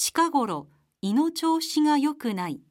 近頃胃の調子が良くない。